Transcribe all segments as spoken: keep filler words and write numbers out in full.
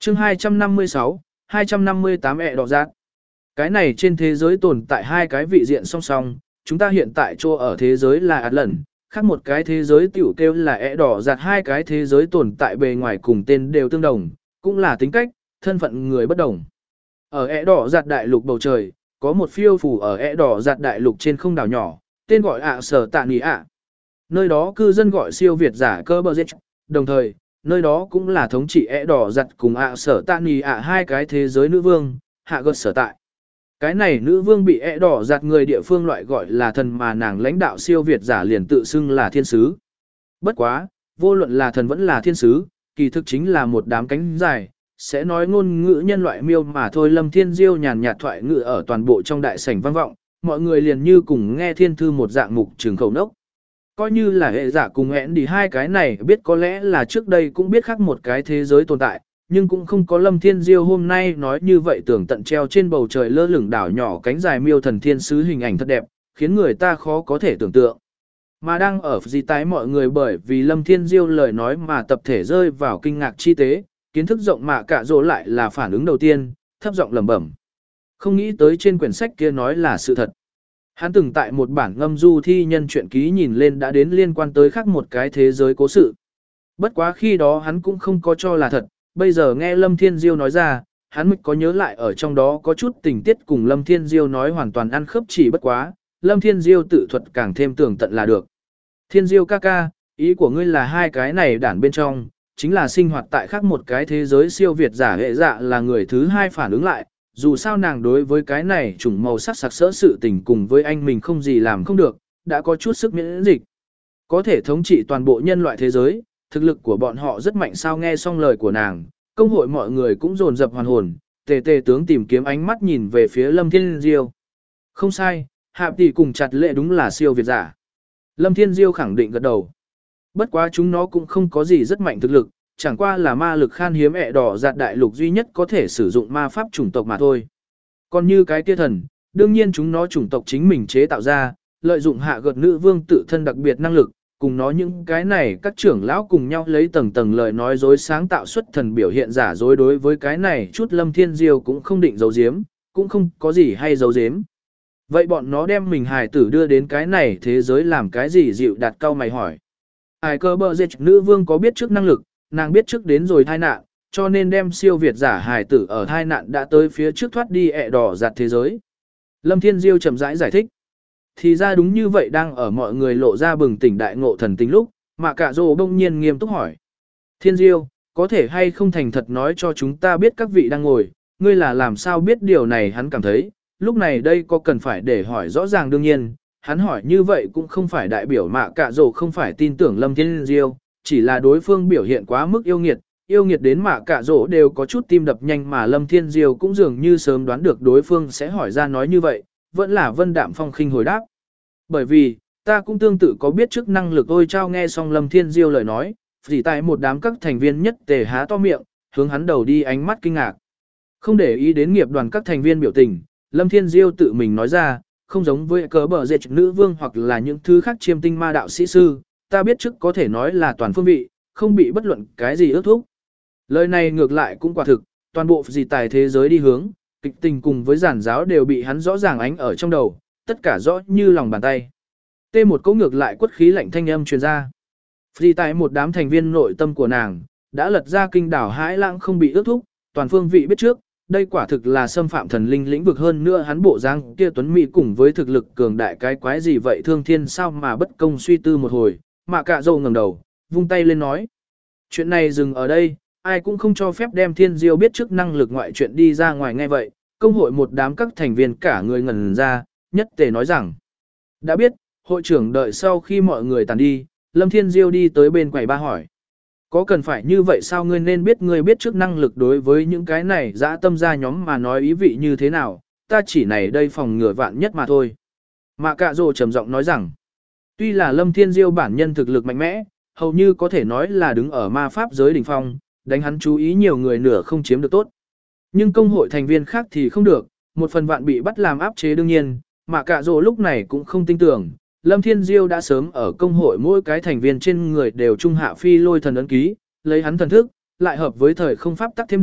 chương hai trăm năm mươi sáu, hai trăm năm mươi tám ẹ đỏ giác. Cái này trên thế giới tồn tại hai cái vị diện song song, chúng ta hiện tại chỗ ở thế giới là ạt lần, khác một cái thế giới tiểu kêu là ẹ đỏ giặt, hai cái thế giới tồn tại bề ngoài cùng tên đều tương đồng, cũng là tính cách, thân phận người bất đồng. Ở ẹ đỏ giặt đại lục bầu trời, có một phiêu phủ ở ẹ đỏ giặt đại lục trên không đảo nhỏ, tên gọi ạ sở tạ nì ạ. Nơi đó cư dân gọi siêu việt giả cơ bờ giết, đồng thời, nơi đó cũng là thống trị ẹ đỏ giặt cùng ạ sở tạ nì ạ hai cái thế giới nữ vương, hạ gật sở tại. Cái này nữ vương bị ẹ đỏ giặt người địa phương loại gọi là thần, mà nàng lãnh đạo siêu việt giả liền tự xưng là thiên sứ. Bất quá, vô luận là thần vẫn là thiên sứ, kỳ thực chính là một đám cánh dài, sẽ nói ngôn ngữ nhân loại miêu mà thôi. Lâm Thiên Diêu nhàn nhạt thoại ngữ ở toàn bộ trong đại sảnh vang vọng, mọi người liền như cùng nghe thiên thư một dạng mục trường khẩu nốc. Coi như là hệ giả cùng hẹn đi hai cái này biết có lẽ là trước đây cũng biết khác một cái thế giới tồn tại, nhưng cũng không có Lâm Thiên Diêu hôm nay nói như vậy. Tưởng tận treo trên bầu trời lơ lửng đảo nhỏ cánh dài miêu thần thiên sứ hình ảnh thật đẹp, khiến người ta khó có thể tưởng tượng. Mà đang ở gì tái mọi người bởi vì Lâm Thiên Diêu lời nói mà tập thể rơi vào kinh ngạc chi tế, kiến thức rộng mà cả rỗ lại là phản ứng đầu tiên, thấp giọng lẩm bẩm. Không nghĩ tới trên quyển sách kia nói là sự thật. Hắn từng tại một bản ngâm du thi nhân truyện ký nhìn lên đã đến liên quan tới khác một cái thế giới cố sự. Bất quá khi đó hắn cũng không có cho là thật, bây giờ nghe Lâm Thiên Diêu nói ra, hắn mới có nhớ lại ở trong đó có chút tình tiết cùng Lâm Thiên Diêu nói hoàn toàn ăn khớp, chỉ bất quá, Lâm Thiên Diêu tự thuật càng thêm tường tận là được. Thiên Diêu ca ca, ý của ngươi là hai cái này đản bên trong, chính là sinh hoạt tại khác một cái thế giới siêu việt giả hệ dạ là người thứ hai phản ứng lại, dù sao nàng đối với cái này chủng màu sắc sặc sỡ sự tình cùng với anh mình không gì làm không được, đã có chút sức miễn dịch. Có thể thống trị toàn bộ nhân loại thế giới, thực lực của bọn họ rất mạnh sao. Nghe xong lời của nàng, công hội mọi người cũng dồn dập hoàn hồn, tề tề tướng tìm kiếm ánh mắt nhìn về phía Lâm Thiên Diêu. Không sai, Hạp tỷ cùng chặt lệ đúng là siêu việt giả. Lâm Thiên Diêu khẳng định gật đầu. Bất quá chúng nó cũng không có gì rất mạnh thực lực, chẳng qua là ma lực khan hiếm ẹ đỏ giặt đại lục duy nhất có thể sử dụng ma pháp chủng tộc mà thôi. Còn như cái kia thần, đương nhiên chúng nó chủng tộc chính mình chế tạo ra, lợi dụng hạ gợt nữ vương tự thân đặc biệt năng lực, cùng nó những cái này các trưởng lão cùng nhau lấy tầng tầng lời nói dối sáng tạo xuất thần biểu hiện giả dối. Đối với cái này chút Lâm Thiên Diêu cũng không định giấu giếm, cũng không có gì hay giấu giếm. Vậy bọn nó đem mình hài tử đưa đến cái này thế giới làm cái gì? Dịu đặt cau mày hỏi. Ai cơ bờ dệt nữ vương có biết trước năng lực, nàng biết trước đến rồi thai nạn, cho nên đem siêu việt giả hài tử ở thai nạn đã tới phía trước thoát đi ẹ đỏ giặt thế giới. Lâm Thiên Diêu chậm rãi giải, giải thích. Thì ra đúng như vậy. Đang ở mọi người lộ ra bừng tỉnh đại ngộ thần tính lúc, mà cả rồ bỗng nhiên nghiêm túc hỏi. Thiên Diêu, có thể hay không thành thật nói cho chúng ta biết các vị đang ngồi, ngươi là làm sao biết điều này? Hắn cảm thấy, lúc này đây có cần phải để hỏi rõ ràng. Đương nhiên, hắn hỏi như vậy cũng không phải đại biểu mạ cả rồ không phải tin tưởng Lâm Thiên Diêu, chỉ là đối phương biểu hiện quá mức yêu nghiệt, yêu nghiệt đến mạ cả rồ đều có chút tim đập nhanh, mà Lâm Thiên Diêu cũng dường như sớm đoán được đối phương sẽ hỏi ra nói như vậy, vẫn là vân đạm phong khinh hồi đáp. Bởi vì, ta cũng tương tự có biết trước năng lực. Ôi trao. Nghe xong Lâm Thiên Diêu lời nói, chỉ tại một đám các thành viên nhất tề há to miệng, hướng hắn đầu đi ánh mắt kinh ngạc. Không để ý đến nghiệp đoàn các thành viên biểu tình, Lâm Thiên Diêu tự mình nói ra, không giống với cớ bờ dệt nữ vương hoặc là những thứ khác chiêm tinh ma đạo sĩ sư, ta biết trước có thể nói là toàn phương vị, không bị bất luận cái gì ước thúc. Lời này ngược lại cũng quả thực, toàn bộ gì tài thế giới đi hướng, kịch tình cùng với giản giáo đều bị hắn rõ ràng ánh ở trong đầu, tất cả rõ như lòng bàn tay. T một câu ngược lại quất khí lạnh thanh âm truyền ra. Vì tại một đám thành viên nội tâm của nàng, đã lật ra kinh đảo hãi lãng không bị ước thúc, toàn phương vị biết trước, đây quả thực là xâm phạm thần linh lĩnh vực. Hơn nữa hắn bộ dáng kia tuấn mỹ cùng với thực lực cường đại cái quái gì vậy? Thương thiên sao mà bất công? Suy tư một hồi, mà cả dâu ngẩng đầu, vung tay lên nói. Chuyện này dừng ở đây, ai cũng không cho phép đem Thiên Diêu biết trước năng lực ngoại chuyện đi ra ngoài. Nghe vậy, công hội một đám các thành viên cả người ngẩn ra, nhất tề nói rằng. Đã biết, hội trưởng đợi sau khi mọi người tàn đi, Lâm Thiên Diêu đi tới bên quầy ba hỏi. Có cần phải như vậy sao? Ngươi nên biết ngươi biết trước năng lực đối với những cái này dã tâm gia nhóm mà nói ý vị như thế nào, ta chỉ này đây phòng ngừa vạn nhất mà thôi. Mạ Cạ Rồ trầm giọng nói rằng, tuy là Lâm Thiên Diêu bản nhân thực lực mạnh mẽ, hầu như có thể nói là đứng ở ma pháp giới đỉnh phong, đánh hắn chú ý nhiều người nửa không chiếm được tốt. Nhưng công hội thành viên khác thì không được, một phần vạn bị bắt làm áp chế. đương nhiên, Mạ Cạ Rồ lúc này cũng không tin tưởng, Lâm Thiên Diêu đã sớm ở công hội mỗi cái thành viên trên người đều trung hạ phi lôi thần ấn ký, lấy hắn thần thức, lại hợp với thời không pháp tắc thêm được,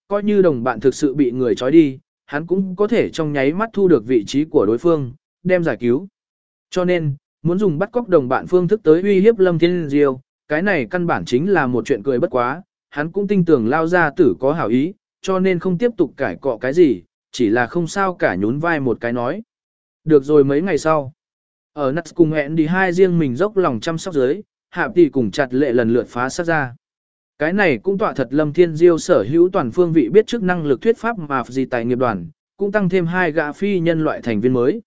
coi như đồng bạn thực sự bị người trói đi, hắn cũng có thể trong nháy mắt thu được vị trí của đối phương, đem giải cứu. Cho nên, muốn dùng bắt cóc đồng bạn phương thức tới uy hiếp Lâm Thiên Diêu, cái này căn bản chính là một chuyện cười bất quá, hắn cũng tin tưởng Lao gia tử có hảo ý, cho nên không tiếp tục cãi cọ cái gì, chỉ là không sao cả nhún vai một cái nói. Được rồi mấy ngày sau, ở Nuts cùng hẹn đi hai riêng mình dốc lòng chăm sóc dưới, Hạ Tỷ cùng chặt lệ lần lượt phá sát ra. Cái này cũng tọa thật Lâm Thiên Diêu sở hữu toàn phương vị biết chức năng lực thuyết pháp mà gì tài nghiệp đoàn, cũng tăng thêm hai gã phi nhân loại thành viên mới.